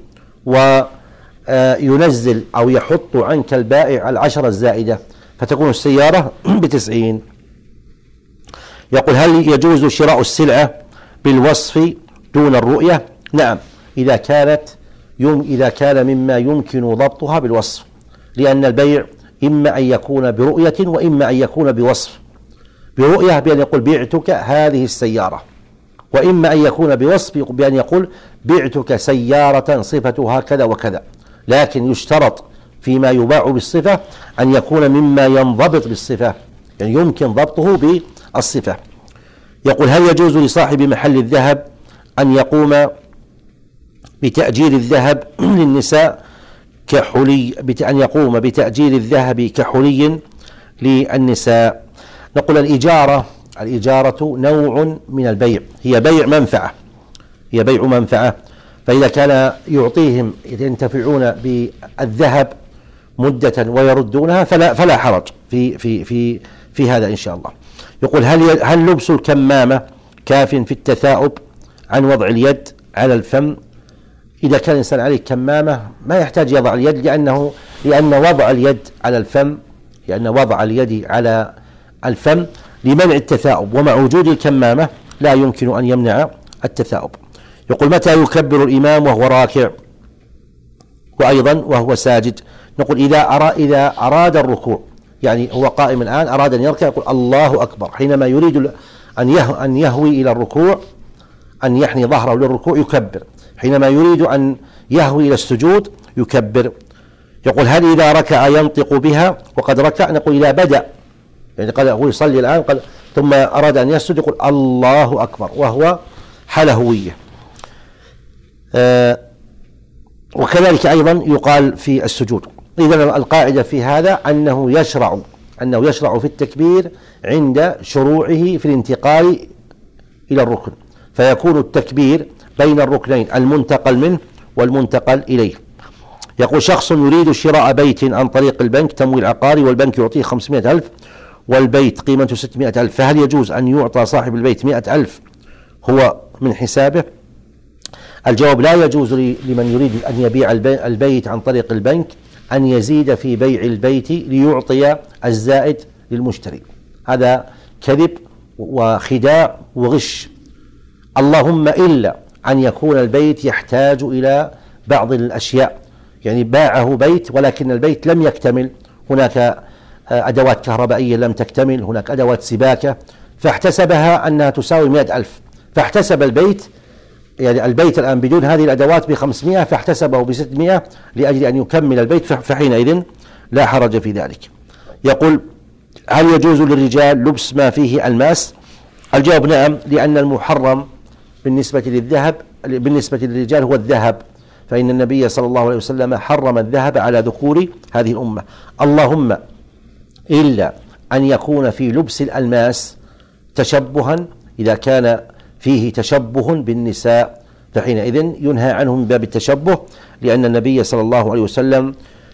وينزل أو يحط عنك البائع العشرة الزائدة فتكون السيارة بتسعين. يقول هل يجوز شراء السلعة بالوصف دون الرؤية؟ نعم، إذا كانت يم إذا كان مما يمكن ضبطها بالوصف، لأن البيع إما أن يكون برؤية وإما أن يكون بوصف. برؤية بأن يقول بعتك هذه السيارة، وإما أن يكون بوصف بأن يقول بعتك سيارة صفتها كذا وكذا، لكن يشترط فيما يباع بالصفة أن يكون مما ينضبط بالصفة، يعني يمكن ضبطه بالصفة. يقول هل يجوز لصاحب محل الذهب أن يقوم بتأجير الذهب للنساء كحلي أن يقوم بتأجير الذهب كحلي للنساء؟ نقول الإجارة الإجارة نوع من البيع، هي بيع منفعة هي بيع منفعة فإذا كان يعطيهم ينتفعون بالذهب مدة ويردونها فلا فلا حرج في في في في هذا إن شاء الله. يقول هل هل لبس الكمامة كاف في التثاؤب عن وضع اليد على الفم؟ إذا كان الإنسان عليه كمامة ما يحتاج يضع اليد، لأنه لأن وضع اليد على الفم لأن وضع اليد على الفم لمنع التثاؤب، ومع وجود الكمامة لا يمكن أن يمنع التثاؤب. يقول متى يكبر الإمام وهو راكع وأيضا وهو ساجد؟ نقول إذا أراد, إذا أراد الركوع، يعني هو قائم الآن أراد أن يركع يقول الله أكبر، حينما يريد أن يهوي إلى الركوع أن يحني ظهره للركوع يكبر، حينما يريد أن يهوي إلى السجود يكبر. يقول هل إذا ركع ينطق بها وقد ركع؟ نقول إذا بدأ، يعني قال هو يصلي الآن قال ثم أراد أن يسجد يقول الله أكبر وهو حال هوية. آه وكذلك أيضا يقال في السجود. إذن القاعدة في هذا أنه يشرع أنه يشرع في التكبير عند شروعه في الانتقال إلى الركن، فيكون التكبير بين الركنين المنتقل منه والمنتقل إليه. يقول شخص يريد شراء بيت عن طريق البنك تمويل عقاري، والبنك يعطيه خمسمائة ألف والبيت قيمته ستمائة ألف، فهل يجوز أن يعطى صاحب البيت مائة ألف هو من حسابه؟ الجواب لا يجوز لمن يريد أن يبيع البيت عن طريق البنك أن يزيد في بيع البيت ليعطي الزائد للمشتري، هذا كذب وخداع وغش، اللهم إلا أن يكون البيت يحتاج إلى بعض الأشياء، يعني باعه بيت ولكن البيت لم يكتمل، هناك أدوات كهربائية لم تكتمل، هناك أدوات سباكة، فاحتسبها أنها تساوي مئة ألف، فاحتسب البيت يعني البيت الآن بدون هذه الأدوات بخمسمائة فاحتسبه بستمائة لأجل أن يكمل البيت، فحينئذ لا حرج في ذلك. يقول هل يجوز للرجال لبس ما فيه الماس؟ الجواب نعم، لأن المحرم بالنسبة للذهب بالنسبة للرجال هو الذهب، فإن النبي صلى الله عليه وسلم حرم الذهب على ذكور هذه الأمة، اللهم إلا أن يكون في لبس الألماس تشبها، إذا كان فيه تشبه بالنساء فحينئذ ينهى عنه من باب التشبه، لأن النبي صلى الله عليه وسلم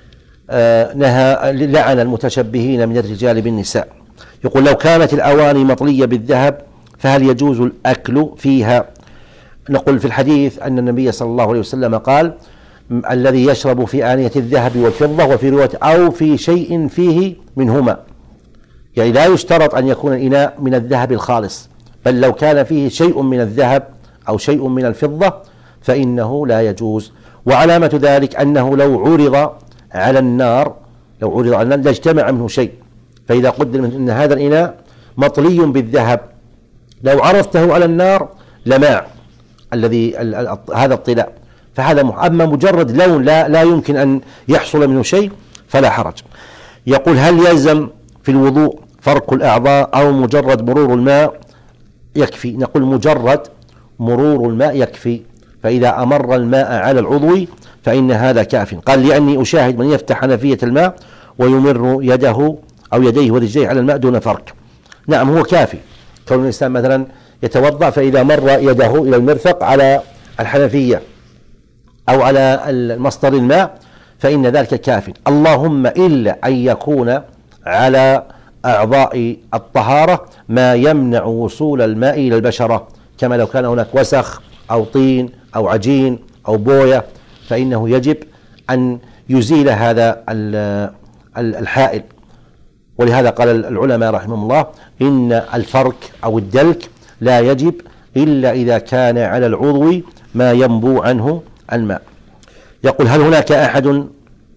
نهى لعن المتشبهين من الرجال بالنساء. يقول لو كانت الأواني مطلية بالذهب فهل يجوز الأكل فيها؟ نقول في الحديث أن النبي صلى الله عليه وسلم قال الذي يشرب في آنية الذهب والفضة، وفي رواية أو في شيء فيه منهما، يعني لا يشترط أن يكون الإناء من الذهب الخالص، بل لو كان فيه شيء من الذهب أو شيء من الفضة فإنه لا يجوز. وعلامة ذلك أنه لو عرض على النار لو عرض على النار لاجتمع منه شيء، فإذا قدر أن هذا الإناء مطلي بالذهب لو عرضته على النار لماع الذي هذا الطلاء، فهذا أما مجرد لون لا, لا يمكن أن يحصل منه شيء فلا حرج. يقول هل يلزم في الوضوء فرك الأعضاء أو مجرد مرور الماء يكفي؟ نقول مجرد مرور الماء يكفي، فإذا أمر الماء على العضو فإن هذا كاف. قال لأني أشاهد من يفتح حنفية الماء ويمر يده أو يديه ورجليه على الماء دون فرك. نعم هو كافي. كون الإنسان مثلا يتوضأ فإذا مر يده إلى المرفق على الحنفية أو على المصدر الماء فإن ذلك كاف. اللهم إلا أن يكون على أعضاء الطهارة ما يمنع وصول الماء إلى البشرة، كما لو كان هناك وسخ أو طين أو عجين أو بوية فإنه يجب أن يزيل هذا الحائل. ولهذا قال العلماء رحمهم الله إن الفرك أو الدلك لا يجب إلا إذا كان على العضو ما ينبو عنه الماء. يقول هل هناك أحد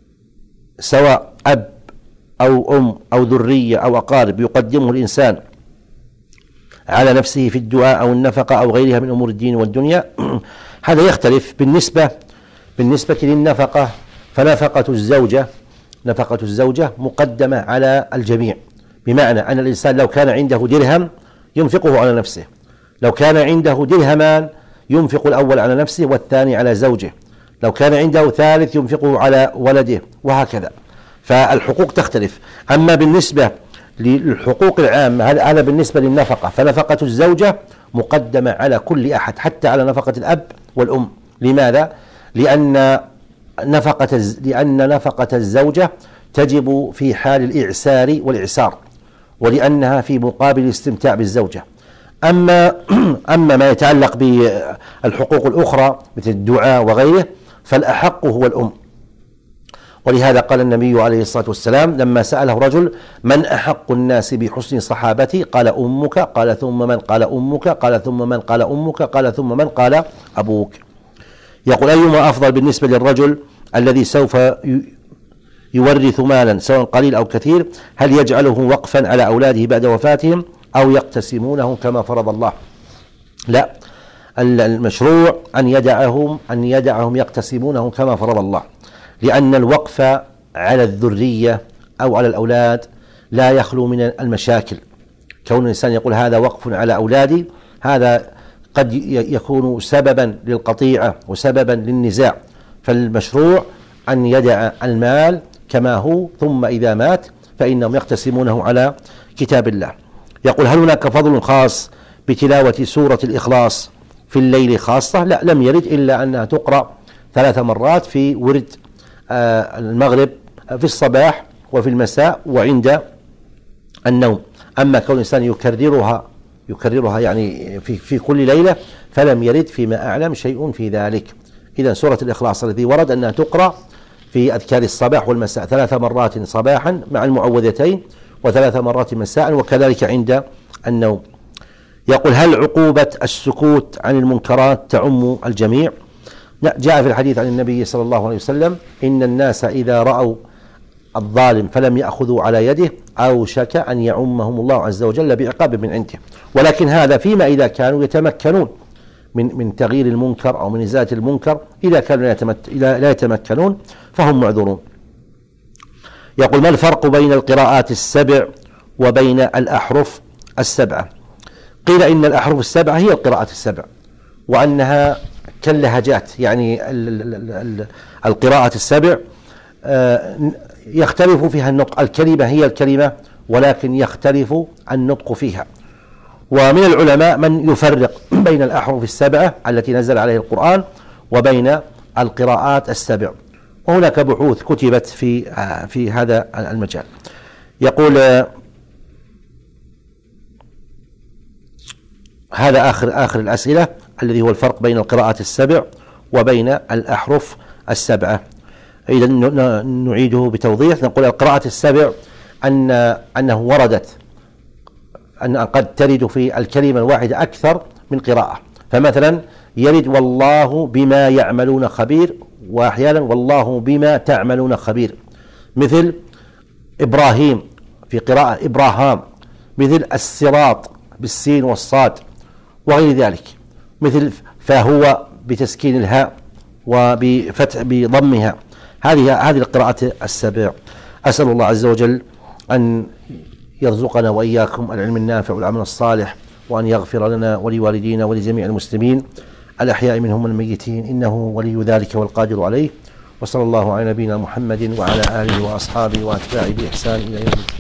سواء أب أو أم أو ذرية أو أقارب يقدمه الإنسان على نفسه في الدعاء أو النفقة أو غيرها من أمور الدين والدنيا؟ هذا يختلف. بالنسبة بالنسبة للنفقة فنفقة الزوجة نفقة الزوجة مقدمة على الجميع، بمعنى أن الإنسان لو كان عنده درهم ينفقه على نفسه، لو كان عنده درهمان ينفق الأول على نفسه والثاني على زوجه، لو كان عنده ثالث ينفقه على ولده، وهكذا. فالحقوق تختلف. أما بالنسبة للحقوق العامة هذا بالنسبة للنفقة فنفقة الزوجة مقدمة على كل أحد حتى على نفقة الأب والأم. لماذا؟ لأن نفقة لأن نفقة الزوجة تجب في حال الإعسار والإعسار، ولأنها في مقابل الاستمتاع بالزوجة. أما أما ما يتعلق بالحقوق الأخرى مثل الدعاء وغيره فالأحق هو الأم. ولهذا قال النبي عليه الصلاة والسلام لما سأله رجل من أحق الناس بحسن صحابتي؟ قال أمك، قال ثم من؟ قال أمك، قال ثم من؟ قال أمك، قال ثم من؟ قال أبوك. يقول أيما أفضل بالنسبة للرجل الذي سوف يورث مالا سواء قليل أو كثير؟ هل يجعله وقفا على أولاده بعد وفاتهم أو يقتسمونه كما فرض الله؟ لا، المشروع أن يدعهم أن يدعهم يقتسمونه كما فرض الله، لأن الوقف على الذرية أو على الأولاد لا يخلو من المشاكل. كون الإنسان يقول هذا وقف على أولادي هذا قد يكون سببا للقطيعة وسببا للنزاع. فالمشروع أن يدع المال كما هو، ثم إذا مات فإنهم يقتسمونه على كتاب الله. يقول هل هناك فضل خاص بتلاوة سورة الإخلاص في الليل خاصة؟ لا، لم يرد إلا أنها تقرأ ثلاث مرات في ورد المغرب في الصباح وفي المساء وعند النوم. أما كون الإنسان يكررها يكررها يعني في في كل ليلة فلم يرد فيما أعلم شيء في ذلك. إذا سورة الإخلاص الذي ورد أنها تقرأ في أذكار الصباح والمساء ثلاث مرات صباحا مع المعوذتين وثلاث مرات مساء وكذلك عند النوم. يقول هل عقوبة السكوت عن المنكرات تعم الجميع؟ جاء في الحديث عن النبي صلى الله عليه وسلم إن الناس إذا رأوا الظالم فلم يأخذوا على يده أوشك أن يعمهم الله عز وجل بعقاب من عنده. ولكن هذا فيما إذا كانوا يتمكنون من من تغيير المنكر أو من إزالة المنكر. إذا كانوا لا يتمكنون فهم معذورون. يقول ما الفرق بين القراءات السبع وبين الأحرف السبعة؟ قيل إن الأحرف السبعة هي القراءات السبع، وأنها كاللهجات، يعني القراءة السبع يختلف فيها النطق، الكلمة هي الكلمة ولكن يختلف النطق فيها. ومن العلماء من يفرق بين الأحرف السبعة التي نزل عليه القرآن وبين القراءات السبع، وهناك بحوث كتبت في في هذا المجال. يقول هذا آخر آخر الأسئلة الذي هو الفرق بين القراءات السبع وبين الأحرف السبعة. إذا نعيده بتوضيح. نقول القراءة السبع أن أنه وردت أن قد ترد في الكلمة الواحدة أكثر من قراءة. فمثلا يرد والله بما يعملون خبير، وأحيانا والله بما تعملون خبير، مثل إبراهيم في قراءة إبراهام، مثل الصراط بالسين والصاد وغير ذلك، مثل فهو بتسكين الهاء وبفتح بضمها. هذه هذه القراءات السبع. أسأل الله عز وجل أن يرزقنا وإياكم العلم النافع والعمل الصالح، وأن يغفر لنا ولوالدينا ولجميع المسلمين الأحياء منهم والميتين، إنه ولي ذلك والقادر عليه. وصلى الله على نبينا محمد وعلى آله وأصحابه وأتباعه بإحسان إلى يوم الدين.